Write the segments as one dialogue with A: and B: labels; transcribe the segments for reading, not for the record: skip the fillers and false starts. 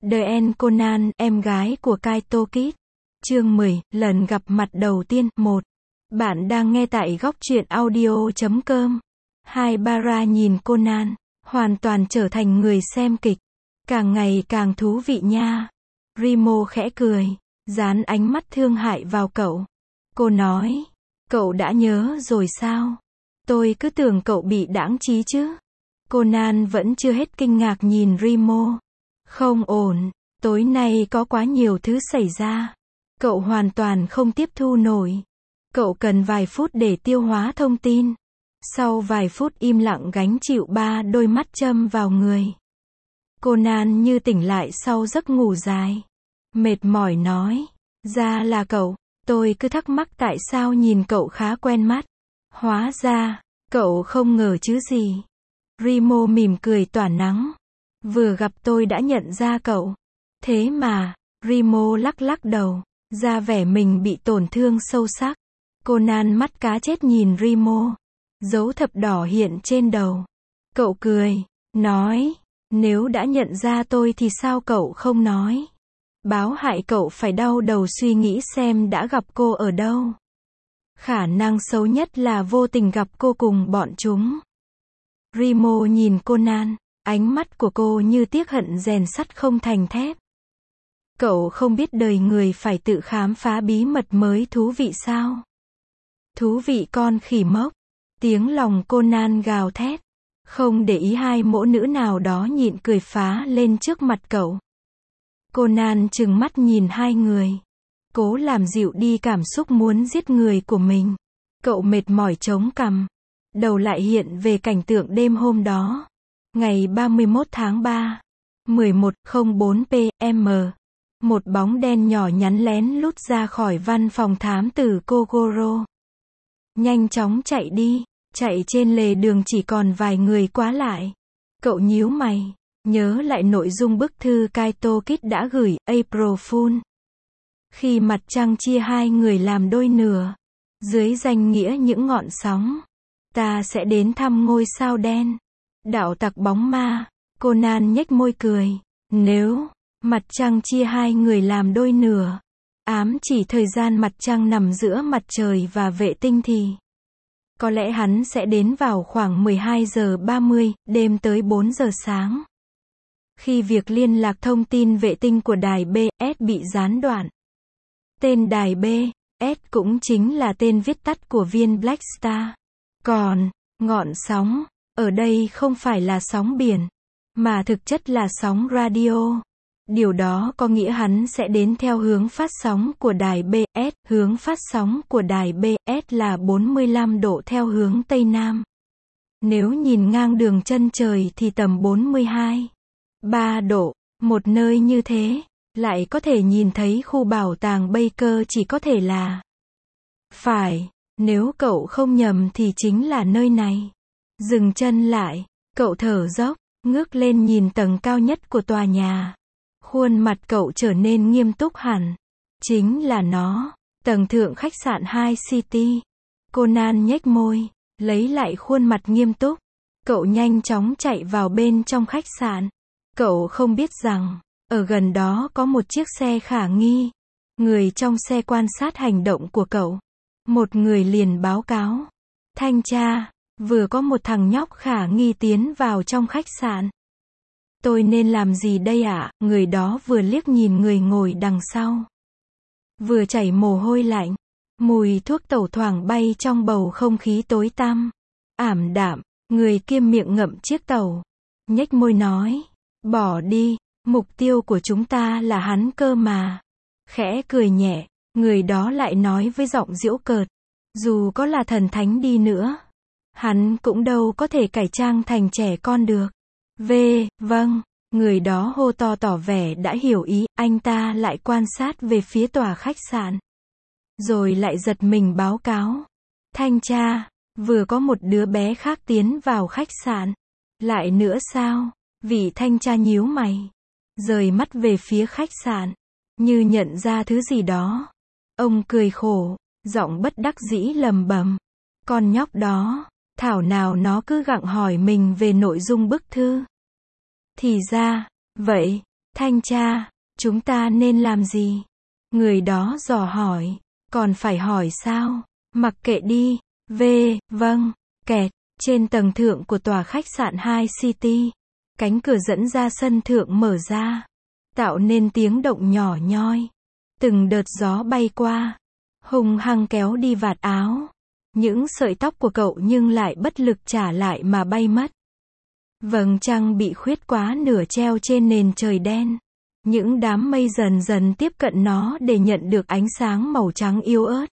A: The End Conan, em gái của Kaito Kid. Chương 10, lần gặp mặt đầu tiên. 1. Bạn đang nghe tại góc truyện audio.com. Hai Bara nhìn Conan, hoàn toàn trở thành người xem kịch. Càng ngày càng thú vị nha. Remo khẽ cười, dán ánh mắt thương hại vào cậu. Cô nói, cậu đã nhớ rồi sao? Tôi cứ tưởng cậu bị đãng trí chứ. Conan vẫn chưa hết kinh ngạc nhìn Remo. Không ổn, tối nay có quá nhiều thứ xảy ra. Cậu hoàn toàn không tiếp thu nổi. Cậu cần vài phút để tiêu hóa thông tin. Sau vài phút im lặng gánh chịu ba đôi mắt châm vào người. Conan như tỉnh lại sau giấc ngủ dài. Mệt mỏi nói, ra là cậu, tôi cứ thắc mắc tại sao nhìn cậu khá quen mắt. Hóa ra, cậu không ngờ chứ gì. Remo mỉm cười tỏa nắng. Vừa gặp tôi đã nhận ra cậu. Thế mà, Remo lắc lắc đầu, ra vẻ mình bị tổn thương sâu sắc. Conan mắt cá chết nhìn Remo. Dấu thập đỏ hiện trên đầu. Cậu cười, nói, nếu đã nhận ra tôi thì sao cậu không nói? Báo hại cậu phải đau đầu suy nghĩ xem đã gặp cô ở đâu. Khả năng xấu nhất là vô tình gặp cô cùng bọn chúng. Remo nhìn Conan, ánh mắt của cô như tiếc hận rèn sắt không thành thép. Cậu không biết đời người phải tự khám phá bí mật mới thú vị sao? Thú vị con khỉ mốc. Tiếng lòng Conan gào thét. Không để ý hai mỗ nữ nào đó nhịn cười phá lên trước mặt cậu. Conan trừng mắt nhìn hai người. Cố làm dịu đi cảm xúc muốn giết người của mình. Cậu mệt mỏi chống cằm. Đầu lại hiện về cảnh tượng đêm hôm đó. Ngày 31 tháng 3. 11:04 PM. Một bóng đen nhỏ nhắn lén lút ra khỏi văn phòng thám tử Kogoro. Nhanh chóng chạy đi. Chạy trên lề đường chỉ còn vài người qua lại. Cậu nhíu mày. Nhớ lại nội dung bức thư Kaito Kid đã gửi, April Fool. Khi mặt trăng chia hai người làm đôi nửa. Dưới danh nghĩa những ngọn sóng. Ta sẽ đến thăm ngôi sao đen. Đạo tặc bóng ma. Conan nhếch môi cười. Nếu mặt trăng chia hai người làm đôi nửa, ám chỉ thời gian mặt trăng nằm giữa mặt trời và vệ tinh thì có lẽ hắn sẽ đến vào khoảng 12:30 đêm tới 4 giờ sáng. Khi việc liên lạc thông tin vệ tinh của đài BS bị gián đoạn. Tên đài BS cũng chính là tên viết tắt của viên Black Star. Còn, ngọn sóng, ở đây không phải là sóng biển, mà thực chất là sóng radio. Điều đó có nghĩa hắn sẽ đến theo hướng phát sóng của đài BS. Hướng phát sóng của đài BS là 45 độ theo hướng Tây Nam. Nếu nhìn ngang đường chân trời thì tầm 42,3 độ. Một nơi như thế, lại có thể nhìn thấy khu bảo tàng Baker chỉ có thể là. Phải, nếu cậu không nhầm thì chính là nơi này. Dừng chân lại, cậu thở dốc, ngước lên nhìn tầng cao nhất của tòa nhà. Khuôn mặt cậu trở nên nghiêm túc hẳn. Chính là nó, tầng thượng khách sạn High City. Conan nhếch môi, lấy lại khuôn mặt nghiêm túc. Cậu nhanh chóng chạy vào bên trong khách sạn. Cậu không biết rằng, ở gần đó có một chiếc xe khả nghi. Người trong xe quan sát hành động của cậu. Một người liền báo cáo. Thanh tra, vừa có một thằng nhóc khả nghi tiến vào trong khách sạn. Tôi nên làm gì đây ạ? Người đó vừa liếc nhìn người ngồi đằng sau. Vừa chảy mồ hôi lạnh. Mùi thuốc tẩu thoảng bay trong bầu không khí tối tăm. Ảm đạm, người kia miệng ngậm chiếc tẩu. Nhếch môi nói, bỏ đi, mục tiêu của chúng ta là hắn cơ mà. Khẽ cười nhẹ, người đó lại nói với giọng giễu cợt. Dù có là thần thánh đi nữa, hắn cũng đâu có thể cải trang thành trẻ con được. Vâng, người đó hô to tỏ vẻ đã hiểu ý, anh ta lại quan sát về phía tòa khách sạn. Rồi lại giật mình báo cáo. Thanh tra, vừa có một đứa bé khác tiến vào khách sạn. Lại nữa sao? Vị thanh tra nhíu mày. Rời mắt về phía khách sạn. Như nhận ra thứ gì đó. Ông cười khổ, giọng bất đắc dĩ lầm bầm. Con nhóc đó, thảo nào nó cứ gặng hỏi mình về nội dung bức thư. Thì ra, vậy, Thanh tra, chúng ta nên làm gì? Người đó dò hỏi. Còn phải hỏi sao? Mặc kệ đi. Vâng. Kẹt. Trên tầng thượng của tòa khách sạn High City, cánh cửa dẫn ra sân thượng mở ra, tạo nên tiếng động nhỏ nhoi. Từng đợt gió bay qua, hung hăng kéo đi vạt áo. Những sợi tóc của cậu nhưng lại bất lực trả lại mà bay mất. Vầng trăng bị khuyết quá nửa treo trên nền trời đen. Những đám mây dần dần tiếp cận nó để nhận được ánh sáng màu trắng yếu ớt.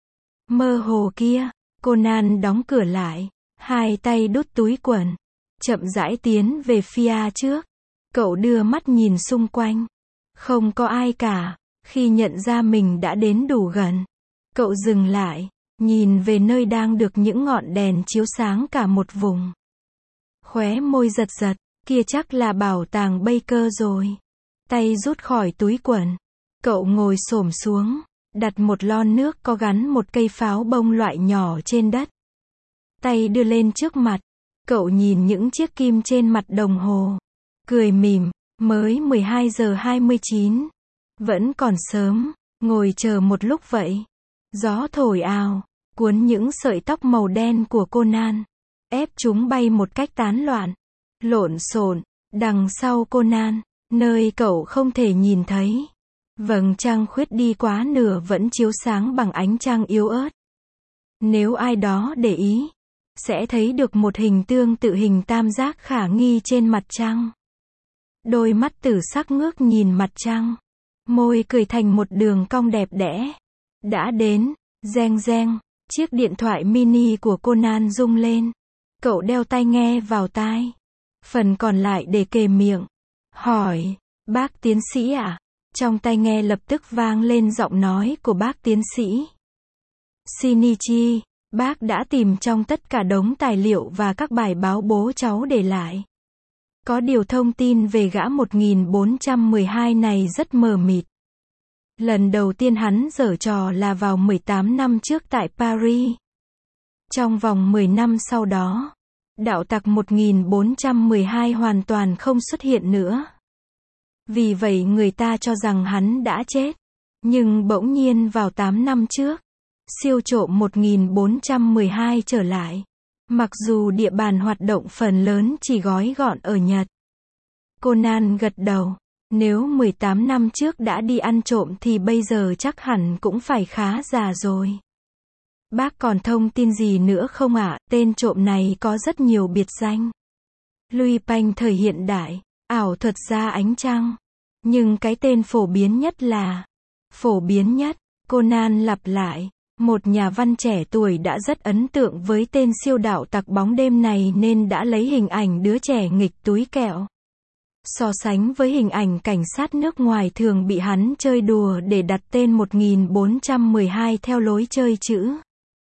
A: Mơ hồ kia, Conan đóng cửa lại, hai tay đút túi quần, chậm rãi tiến về phía trước. Cậu đưa mắt nhìn xung quanh. Không có ai cả. Khi nhận ra mình đã đến đủ gần, cậu dừng lại, nhìn về nơi đang được những ngọn đèn chiếu sáng cả một vùng. Khóe môi giật giật, kia chắc là bảo tàng Baker rồi. Tay rút khỏi túi quần, cậu ngồi xổm xuống, đặt một lon nước có gắn một cây pháo bông loại nhỏ trên đất. Tay đưa lên trước mặt, cậu nhìn những chiếc kim trên mặt đồng hồ, cười mỉm, mới 12 giờ 29. Vẫn còn sớm, ngồi chờ một lúc vậy. Gió thổi ào, cuốn những sợi tóc màu đen của Conan, ép chúng bay một cách tán loạn, lộn xộn. Đằng sau Conan, nơi cậu không thể nhìn thấy, vầng trăng khuyết đi quá nửa vẫn chiếu sáng bằng ánh trăng yếu ớt. Nếu ai đó để ý, sẽ thấy được một hình tương tự hình tam giác khả nghi trên mặt trăng. Đôi mắt tử sắc ngước nhìn mặt trăng, môi cười thành một đường cong đẹp đẽ. Đã đến. Reng reng, chiếc điện thoại mini của Conan rung lên. Cậu đeo tai nghe vào tai, phần còn lại để kề miệng. Hỏi, bác tiến sĩ ạ? Trong tai nghe lập tức vang lên giọng nói của bác tiến sĩ. Shinichi, bác đã tìm trong tất cả đống tài liệu và các bài báo bố cháu để lại. Có điều thông tin về gã 1412 này rất mờ mịt. Lần đầu tiên hắn giở trò là vào 18 năm trước tại Paris. Trong vòng 10 năm sau đó, đạo tặc 1412 hoàn toàn không xuất hiện nữa. Vì vậy người ta cho rằng hắn đã chết. Nhưng bỗng nhiên vào 8 năm trước, siêu trộm 1412 trở lại. Mặc dù địa bàn hoạt động phần lớn chỉ gói gọn ở Nhật. Conan gật đầu. Nếu 18 năm trước đã đi ăn trộm thì bây giờ chắc hẳn cũng phải khá già rồi. Bác còn thông tin gì nữa không ạ? Tên trộm này có rất nhiều biệt danh. Lui Panh thời hiện đại, ảo thuật gia ánh trăng. Nhưng cái tên phổ biến nhất là... Phổ biến nhất, Conan lặp lại. Một nhà văn trẻ tuổi đã rất ấn tượng với tên siêu đạo tặc bóng đêm này nên đã lấy hình ảnh đứa trẻ nghịch túi kẹo. So sánh với hình ảnh cảnh sát nước ngoài thường bị hắn chơi đùa để đặt tên 1412 theo lối chơi chữ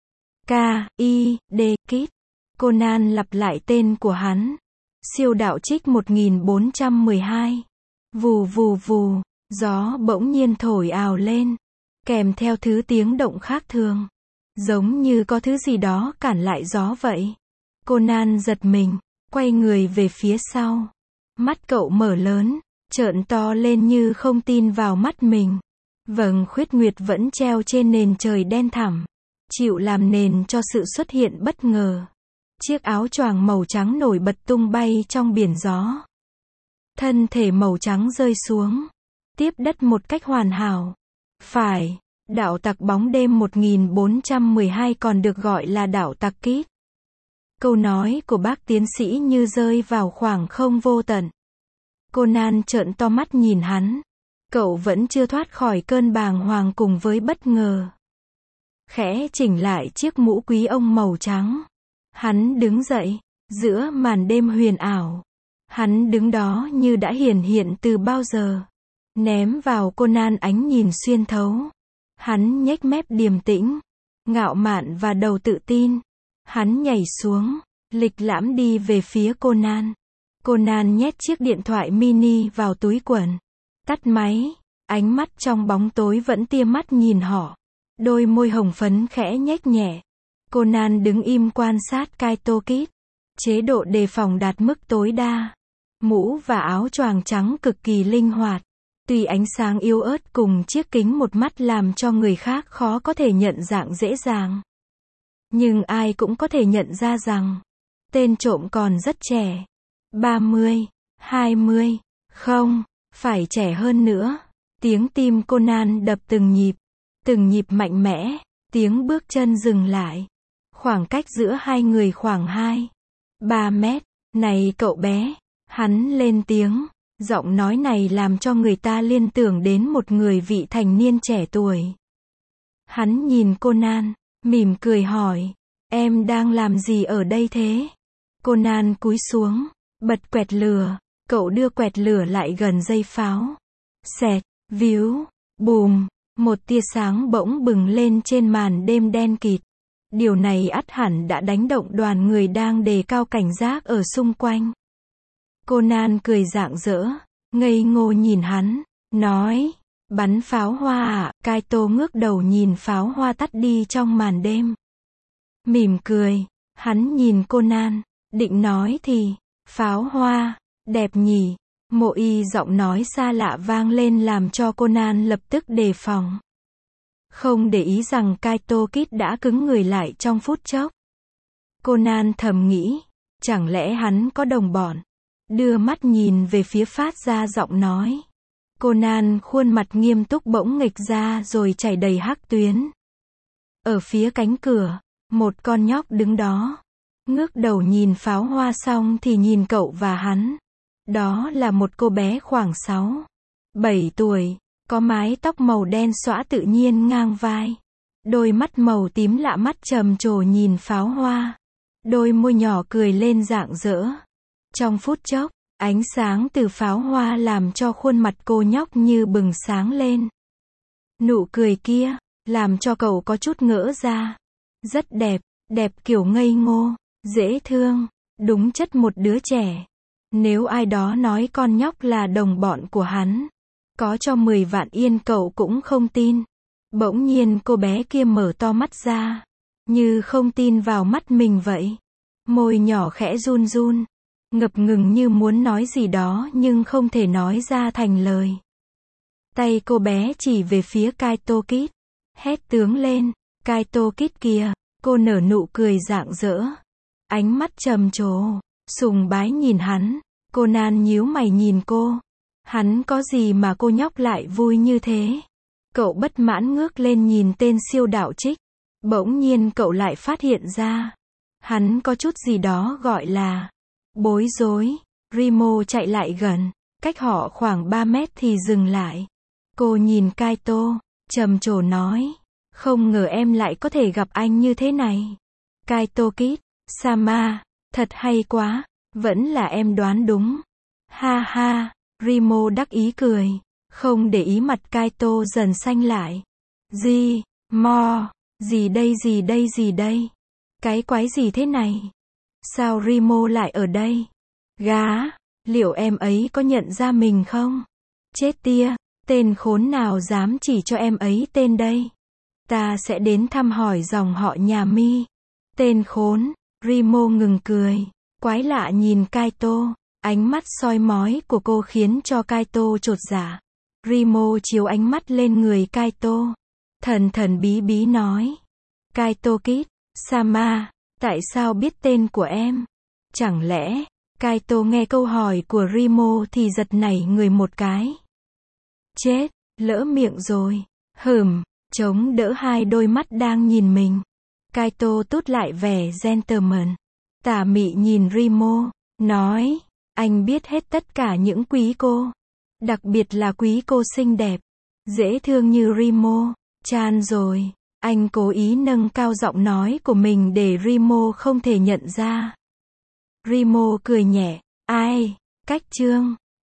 A: K.I.D. Kid. Conan lặp lại tên của hắn. Siêu đạo trích 1412. Vù vù vù, gió bỗng nhiên thổi ào lên, kèm theo thứ tiếng động khác thường. Giống như có thứ gì đó cản lại gió vậy. Conan giật mình, quay người về phía sau. Mắt cậu mở lớn, trợn to lên như không tin vào mắt mình. Vầng khuyết nguyệt vẫn treo trên nền trời đen thẳm, chịu làm nền cho sự xuất hiện bất ngờ. Chiếc áo choàng màu trắng nổi bật tung bay trong biển gió. Thân thể màu trắng rơi xuống, tiếp đất một cách hoàn hảo. Phải, đạo tặc bóng đêm 1412 còn được gọi là đạo tặc Kid. Câu nói của bác tiến sĩ như rơi vào khoảng không vô tận. Conan trợn to mắt nhìn hắn. Cậu vẫn chưa thoát khỏi cơn bàng hoàng cùng với bất ngờ. Khẽ chỉnh lại chiếc mũ quý ông màu trắng. Hắn đứng dậy, giữa màn đêm huyền ảo. Hắn đứng đó như đã hiển hiện từ bao giờ. Ném vào Conan ánh nhìn xuyên thấu. Hắn nhếch mép điềm tĩnh, ngạo mạn và đầu tự tin. Hắn nhảy xuống, lịch lãm đi về phía Conan. Conan nhét chiếc điện thoại mini vào túi quần. Tắt máy, ánh mắt trong bóng tối vẫn tia mắt nhìn họ. Đôi môi hồng phấn khẽ nhếch nhẹ. Conan đứng im quan sát Kaito Kid. Chế độ đề phòng đạt mức tối đa. Mũ và áo choàng trắng cực kỳ linh hoạt. Tuy ánh sáng yếu ớt cùng chiếc kính một mắt làm cho người khác khó có thể nhận dạng dễ dàng. Nhưng ai cũng có thể nhận ra rằng, tên trộm còn rất trẻ. 30, 20, không, phải trẻ hơn nữa. Tiếng tim Conan đập từng nhịp mạnh mẽ, tiếng bước chân dừng lại. Khoảng cách giữa hai người khoảng 2, 3 mét. Này cậu bé, hắn lên tiếng. Giọng nói này làm cho người ta liên tưởng đến một người vị thành niên trẻ tuổi. Hắn nhìn Conan, mỉm cười hỏi, em đang làm gì ở đây thế? Conan cúi xuống, bật quẹt lửa, cậu đưa quẹt lửa lại gần dây pháo. Xẹt, víu, bùm, một tia sáng bỗng bừng lên trên màn đêm đen kịt. Điều này ắt hẳn đã đánh động đoàn người đang đề cao cảnh giác ở xung quanh. Conan cười rạng rỡ, ngây ngô nhìn hắn, nói, bắn pháo hoa à? Kaito ngước đầu nhìn pháo hoa tắt đi trong màn đêm. Mỉm cười, hắn nhìn Conan, định nói thì, pháo hoa, đẹp nhỉ? Mộ Y giọng nói xa lạ vang lên làm cho Conan lập tức đề phòng. Không để ý rằng Kaito Kid đã cứng người lại trong phút chốc. Conan thầm nghĩ, chẳng lẽ hắn có đồng bọn? Đưa mắt nhìn về phía phát ra giọng nói. Conan khuôn mặt nghiêm túc bỗng nghịch ra rồi chảy đầy hắc tuyến. Ở phía cánh cửa, một con nhóc đứng đó. Ngước đầu nhìn pháo hoa xong thì nhìn cậu và hắn. Đó là một cô bé khoảng 6, 7 tuổi, có mái tóc màu đen xõa tự nhiên ngang vai. Đôi mắt màu tím lạ mắt trầm trồ nhìn pháo hoa. Đôi môi nhỏ cười lên rạng rỡ. Trong phút chốc, ánh sáng từ pháo hoa làm cho khuôn mặt cô nhóc như bừng sáng lên. Nụ cười kia, làm cho cậu có chút ngỡ ra. Rất đẹp, đẹp kiểu ngây ngô, dễ thương, đúng chất một đứa trẻ. Nếu ai đó nói con nhóc là đồng bọn của hắn, có cho 10 vạn yên cậu cũng không tin. Bỗng nhiên cô bé kia mở to mắt ra, như không tin vào mắt mình vậy. Môi nhỏ khẽ run run, ngập ngừng như muốn nói gì đó nhưng không thể nói ra thành lời. Tay cô bé chỉ về phía Kaito Kid, hét tướng lên, Kaito Kid kìa, cô nở nụ cười rạng rỡ. Ánh mắt trầm trồ, sùng bái nhìn hắn, Conan nhíu mày nhìn cô. Hắn có gì mà cô nhóc lại vui như thế? Cậu bất mãn ngước lên nhìn tên siêu đạo trích. Bỗng nhiên cậu lại phát hiện ra, hắn có chút gì đó gọi là bối rối. Rimo chạy lại gần, cách họ khoảng 3 mét thì dừng lại. Cô nhìn Kaito, trầm trồ nói, không ngờ em lại có thể gặp anh như thế này. Kaito Kid, Sama, thật hay quá, vẫn là em đoán đúng. Ha ha, Rimo đắc ý cười, không để ý mặt Kaito dần xanh lại. Gì, gì đây? Cái quái gì thế này? Sao Rimo lại ở đây? Gá, liệu em ấy có nhận ra mình không? Chết tia, tên khốn nào dám chỉ cho em ấy tên đây? Ta sẽ đến thăm hỏi dòng họ nhà Mi. Tên khốn, Rimo ngừng cười, quái lạ nhìn Kaito, ánh mắt soi mói của cô khiến cho Kaito chột dạ. Rimo chiếu ánh mắt lên người Kaito, thần thần bí bí nói, Kaito Kid, Sama, tại sao biết tên của em? Chẳng lẽ, Kaito nghe câu hỏi của Rimo thì giật nảy người một cái. Chết, lỡ miệng rồi, chống đỡ hai đôi mắt đang nhìn mình. Kaito tút lại vẻ gentleman, tà mị nhìn Rimo, nói, anh biết hết tất cả những quý cô, đặc biệt là quý cô xinh đẹp, dễ thương như Rimo, chan rồi. Anh cố ý nâng cao giọng nói của mình để Rimo không thể nhận ra. Rimo cười nhẹ, ai, cách chương.